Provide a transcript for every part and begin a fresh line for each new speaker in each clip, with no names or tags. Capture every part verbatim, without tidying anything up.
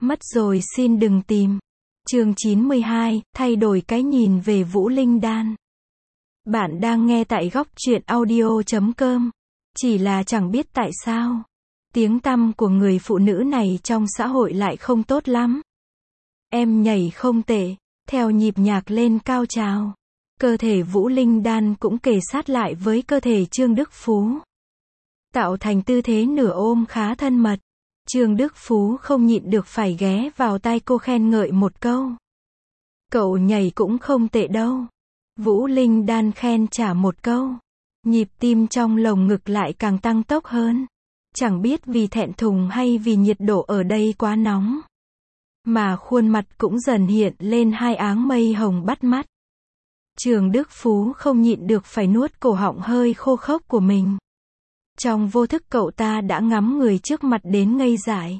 Mất rồi xin đừng tìm. Chương chín mươi hai, thay đổi cái nhìn về Vũ Linh Đan. Bạn đang nghe tại góc truyện audio chấm com. Chỉ là chẳng biết tại sao, tiếng tăm của người phụ nữ này trong xã hội lại không tốt lắm. Em nhảy không tệ, theo nhịp nhạc lên cao trào. Cơ thể Vũ Linh Đan cũng kề sát lại với cơ thể Trương Đức Phú, tạo thành tư thế nửa ôm khá thân mật. Trương Đức Phú không nhịn được phải ghé vào tai cô khen ngợi một câu. Cậu nhảy cũng không tệ đâu. Vũ Linh Đan khen trả một câu. Nhịp tim trong lồng ngực lại càng tăng tốc hơn. Chẳng biết vì thẹn thùng hay vì nhiệt độ ở đây quá nóng, mà khuôn mặt cũng dần hiện lên hai áng mây hồng bắt mắt. Trương Đức Phú không nhịn được phải nuốt cổ họng hơi khô khốc của mình. Trong vô thức cậu ta đã ngắm người trước mặt đến ngây dại.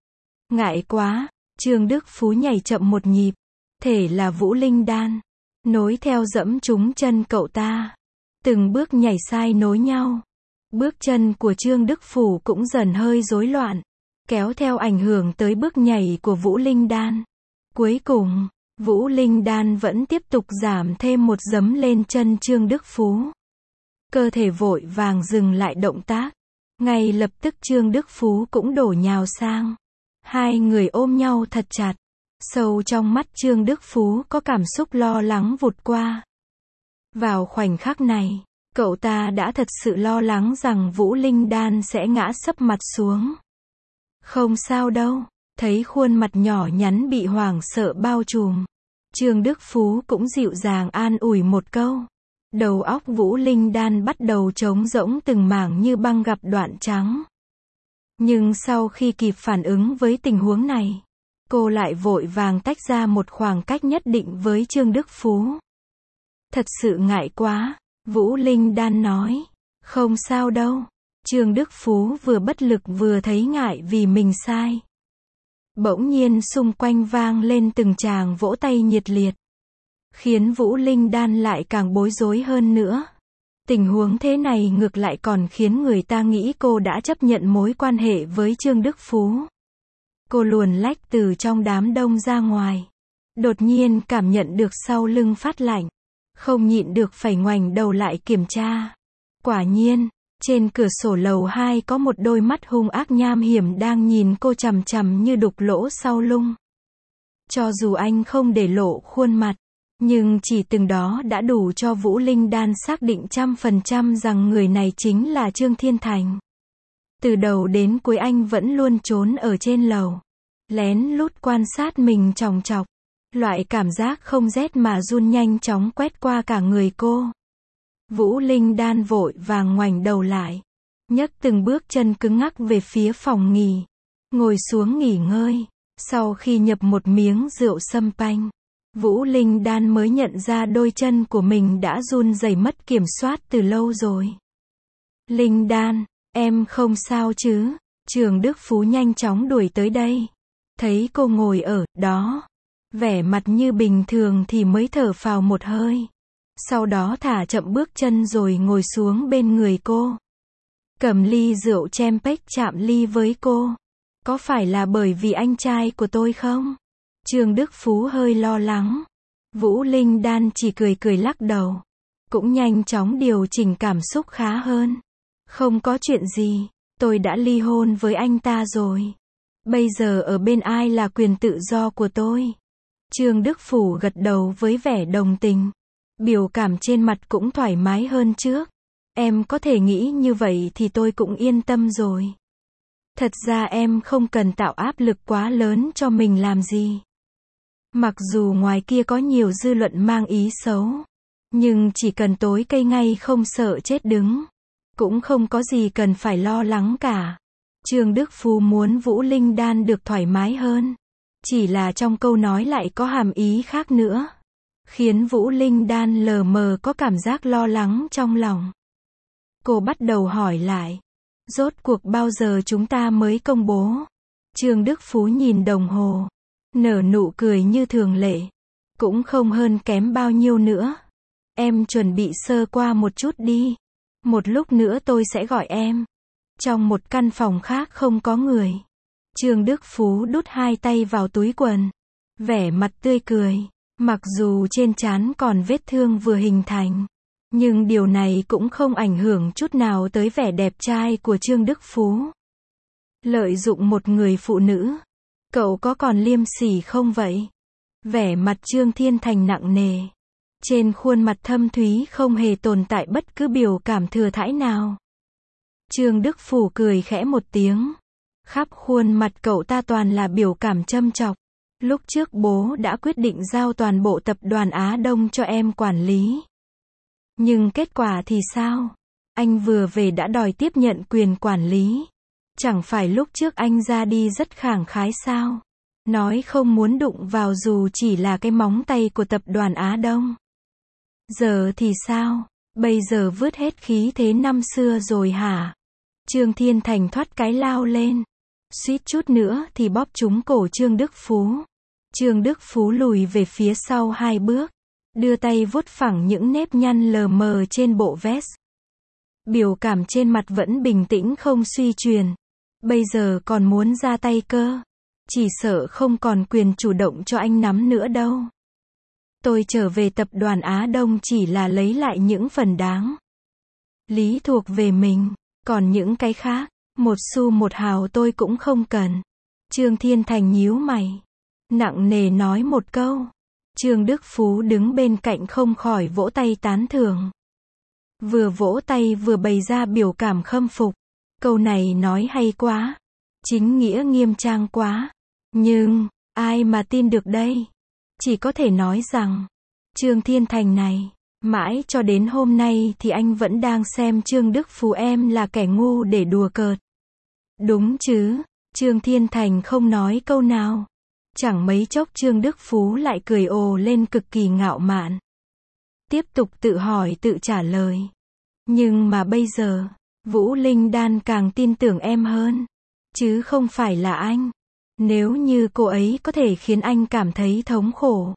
Ngại quá, Trương Đức Phú nhảy chậm một nhịp. Thể là Vũ Linh Đan, nối theo dẫm trúng chân cậu ta. Từng bước nhảy sai nối nhau. Bước chân của Trương Đức Phú cũng dần hơi rối loạn, kéo theo ảnh hưởng tới bước nhảy của Vũ Linh Đan. Cuối cùng, Vũ Linh Đan vẫn tiếp tục giảm thêm một giấm lên chân Trương Đức Phú. Cơ thể vội vàng dừng lại động tác. Ngay lập tức Trương Đức Phú cũng đổ nhào sang. Hai người ôm nhau thật chặt. Sâu trong mắt Trương Đức Phú có cảm xúc lo lắng vụt qua. Vào khoảnh khắc này, cậu ta đã thật sự lo lắng rằng Vũ Linh Đan sẽ ngã sấp mặt xuống. Không sao đâu, thấy khuôn mặt nhỏ nhắn bị hoảng sợ bao trùm, Trương Đức Phú cũng dịu dàng an ủi một câu. Đầu óc Vũ Linh Đan bắt đầu trống rỗng từng mảng như băng gặp đoạn trắng. Nhưng sau khi kịp phản ứng với tình huống này, cô lại vội vàng tách ra một khoảng cách nhất định với Trương Đức Phú. Thật sự ngại quá, Vũ Linh Đan nói. Không sao đâu. Trương Đức Phú vừa bất lực vừa thấy ngại vì mình sai. Bỗng nhiên xung quanh vang lên từng tràng vỗ tay nhiệt liệt, khiến Vũ Linh Đan lại càng bối rối hơn nữa. Tình huống thế này ngược lại còn khiến người ta nghĩ cô đã chấp nhận mối quan hệ với Trương Đức Phú. Cô luồn lách từ trong đám đông ra ngoài. Đột nhiên cảm nhận được sau lưng phát lạnh. Không nhịn được phải ngoảnh đầu lại kiểm tra. Quả nhiên, trên cửa sổ lầu hai có một đôi mắt hung ác nham hiểm đang nhìn cô chằm chằm như đục lỗ sau lưng. Cho dù anh không để lộ khuôn mặt, nhưng chỉ từng đó đã đủ cho Vũ Linh Đan xác định trăm phần trăm rằng người này chính là Trương Thiên Thành. Từ đầu đến cuối anh vẫn luôn trốn ở trên lầu, lén lút quan sát mình chòng chọc. Loại cảm giác không rét mà run nhanh chóng quét qua cả người cô. Vũ Linh Đan vội vàng ngoảnh đầu lại, nhấc từng bước chân cứng ngắc về phía phòng nghỉ, ngồi xuống nghỉ ngơi. Sau khi nhập một miếng rượu sâm panh, Vũ Linh Đan mới nhận ra đôi chân của mình đã run rẩy mất kiểm soát từ lâu rồi. Linh Đan, em không sao chứ? Trương Đức Phú nhanh chóng đuổi tới đây. Thấy cô ngồi ở đó, vẻ mặt như bình thường thì mới thở phào một hơi. Sau đó thả chậm bước chân rồi ngồi xuống bên người cô. Cầm ly rượu champagne chạm ly với cô. Có phải là bởi vì anh trai của tôi không? Trương Đức Phú hơi lo lắng. Vũ Linh Đan chỉ cười cười lắc đầu. Cũng nhanh chóng điều chỉnh cảm xúc khá hơn. Không có chuyện gì, tôi đã ly hôn với anh ta rồi. Bây giờ ở bên ai là quyền tự do của tôi. Trương Đức Phú gật đầu với vẻ đồng tình. Biểu cảm trên mặt cũng thoải mái hơn trước. Em có thể nghĩ như vậy thì tôi cũng yên tâm rồi. Thật ra em không cần tạo áp lực quá lớn cho mình làm gì. Mặc dù ngoài kia có nhiều dư luận mang ý xấu, nhưng chỉ cần tối cây ngay không sợ chết đứng, cũng không có gì cần phải lo lắng cả. Trương Đức Phú muốn Vũ Linh Đan được thoải mái hơn. Chỉ là trong câu nói lại có hàm ý khác nữa, khiến Vũ Linh Đan lờ mờ có cảm giác lo lắng trong lòng. Cô bắt đầu hỏi lại. Rốt cuộc bao giờ chúng ta mới công bố? Trương Đức Phú nhìn đồng hồ, nở nụ cười như thường lệ. Cũng không hơn kém bao nhiêu nữa. Em chuẩn bị sơ qua một chút đi. Một lúc nữa tôi sẽ gọi em. Trong một căn phòng khác không có người, Trương Đức Phú đút hai tay vào túi quần, vẻ mặt tươi cười. Mặc dù trên trán còn vết thương vừa hình thành, nhưng điều này cũng không ảnh hưởng chút nào tới vẻ đẹp trai của Trương Đức Phú. Lợi dụng một người phụ nữ, cậu có còn liêm sỉ không vậy? Vẻ mặt Trương Thiên Thành nặng nề. Trên khuôn mặt thâm thúy không hề tồn tại bất cứ biểu cảm thừa thãi nào. Trương Đức Phú cười khẽ một tiếng. Khắp khuôn mặt cậu ta toàn là biểu cảm châm chọc. Lúc trước bố đã quyết định giao toàn bộ tập đoàn Á Đông cho em quản lý. Nhưng kết quả thì sao? Anh vừa về đã đòi tiếp nhận quyền quản lý. Chẳng phải lúc trước anh ra đi rất khẳng khái sao? Nói không muốn đụng vào dù chỉ là cái móng tay của tập đoàn Á Đông. Giờ thì sao? Bây giờ vứt hết khí thế năm xưa rồi hả? Trương Thiên Thành thoát cái lao lên. Suýt chút nữa thì bóp trúng cổ Trương Đức Phú. Trương Đức Phú lùi về phía sau hai bước, đưa tay vuốt phẳng những nếp nhăn lờ mờ trên bộ vest. Biểu cảm trên mặt vẫn bình tĩnh không suy chuyển. Bây giờ còn muốn ra tay cơ. Chỉ sợ không còn quyền chủ động cho anh nắm nữa đâu. Tôi trở về tập đoàn Á Đông chỉ là lấy lại những phần đáng lý thuộc về mình. Còn những cái khác, một xu một hào tôi cũng không cần. Trương Thiên Thành nhíu mày, nặng nề nói một câu. Trương Đức Phú đứng bên cạnh không khỏi vỗ tay tán thưởng. Vừa vỗ tay vừa bày ra biểu cảm khâm phục. Câu này nói hay quá. Chính nghĩa nghiêm trang quá. Nhưng, ai mà tin được đây? Chỉ có thể nói rằng, Trương Thiên Thành này, mãi cho đến hôm nay thì anh vẫn đang xem Trương Đức Phú em là kẻ ngu để đùa cợt. Đúng chứ? Trương Thiên Thành không nói câu nào. Chẳng mấy chốc Trương Đức Phú lại cười ồ lên cực kỳ ngạo mạn. Tiếp tục tự hỏi tự trả lời. Nhưng mà bây giờ, Vũ Linh Đan càng tin tưởng em hơn. Chứ không phải là anh. Nếu như cô ấy có thể khiến anh cảm thấy thống khổ,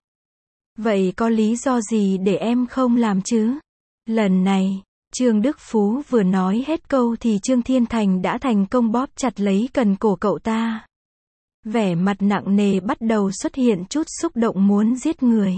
vậy có lý do gì để em không làm chứ? Lần này, Trương Đức Phú vừa nói hết câu thì Trương Thiên Thành đã thành công bóp chặt lấy cần cổ cậu ta. Vẻ mặt nặng nề bắt đầu xuất hiện chút xúc động muốn giết người.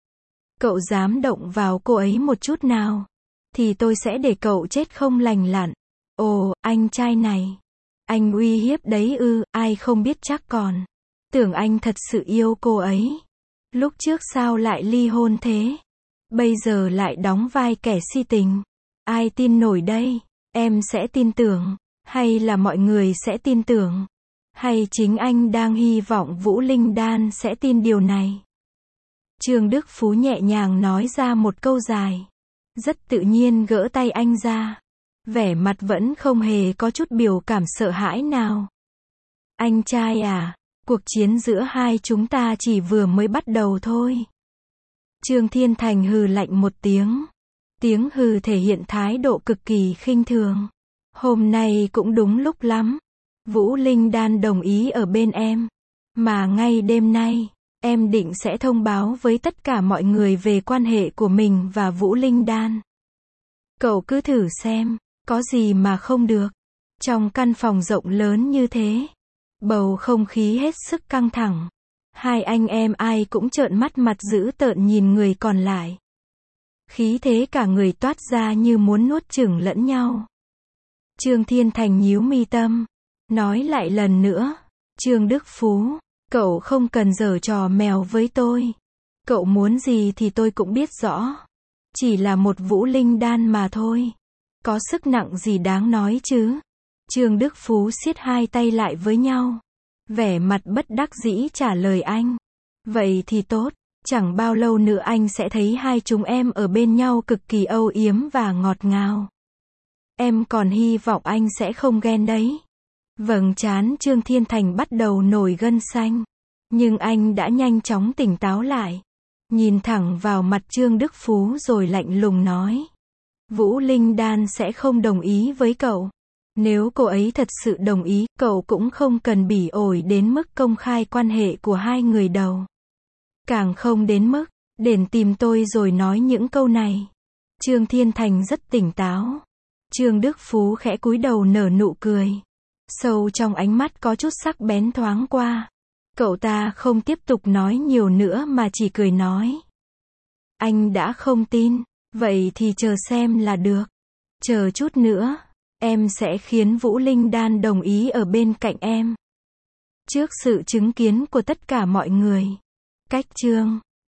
Cậu dám động vào cô ấy một chút nào, thì tôi sẽ để cậu chết không lành lặn. Ồ, anh trai này. Anh uy hiếp đấy ư, ai không biết chắc còn. Tưởng anh thật sự yêu cô ấy. Lúc trước sao lại ly hôn thế? Bây giờ lại đóng vai kẻ si tình. Ai tin nổi đây? Em sẽ tin tưởng, hay là mọi người sẽ tin tưởng? Hay chính anh đang hy vọng Vũ Linh Đan sẽ tin điều này? Trương Đức Phú nhẹ nhàng nói ra một câu dài. Rất tự nhiên gỡ tay anh ra. Vẻ mặt vẫn không hề có chút biểu cảm sợ hãi nào. Anh trai à, cuộc chiến giữa hai chúng ta chỉ vừa mới bắt đầu thôi. Trương Thiên Thành hừ lạnh một tiếng. Tiếng hừ thể hiện thái độ cực kỳ khinh thường. Hôm nay cũng đúng lúc lắm. Vũ Linh Đan đồng ý ở bên em. Mà ngay đêm nay, em định sẽ thông báo với tất cả mọi người về quan hệ của mình và Vũ Linh Đan. Cậu cứ thử xem, có gì mà không được. Trong căn phòng rộng lớn như thế, bầu không khí hết sức căng thẳng. Hai anh em ai cũng trợn mắt mặt dữ tợn nhìn người còn lại. Khí thế cả người toát ra như muốn nuốt chửng lẫn nhau. Trương Thiên Thành nhíu mi tâm, nói lại lần nữa. Trương Đức Phú, cậu không cần giở trò mèo với tôi. Cậu muốn gì thì tôi cũng biết rõ. Chỉ là một Vũ Linh Đan mà thôi. Có sức nặng gì đáng nói chứ? Trương Đức Phú siết hai tay lại với nhau. Vẻ mặt bất đắc dĩ trả lời anh. Vậy thì tốt, chẳng bao lâu nữa anh sẽ thấy hai chúng em ở bên nhau cực kỳ âu yếm và ngọt ngào. Em còn hy vọng anh sẽ không ghen đấy. Vầng trán Trương Thiên Thành bắt đầu nổi gân xanh. Nhưng anh đã nhanh chóng tỉnh táo lại. Nhìn thẳng vào mặt Trương Đức Phú rồi lạnh lùng nói. Vũ Linh Đan sẽ không đồng ý với cậu. Nếu cô ấy thật sự đồng ý, cậu cũng không cần bỉ ổi đến mức công khai quan hệ của hai người đầu. Càng không đến mức, đến tìm tôi rồi nói những câu này. Trương Thiên Thành rất tỉnh táo. Trương Đức Phú khẽ cúi đầu nở nụ cười. Sâu trong ánh mắt có chút sắc bén thoáng qua. Cậu ta không tiếp tục nói nhiều nữa mà chỉ cười nói. Anh đã không tin, vậy thì chờ xem là được. Chờ chút nữa, em sẽ khiến Vũ Linh Đan đồng ý ở bên cạnh em. Trước sự chứng kiến của tất cả mọi người. Cách chương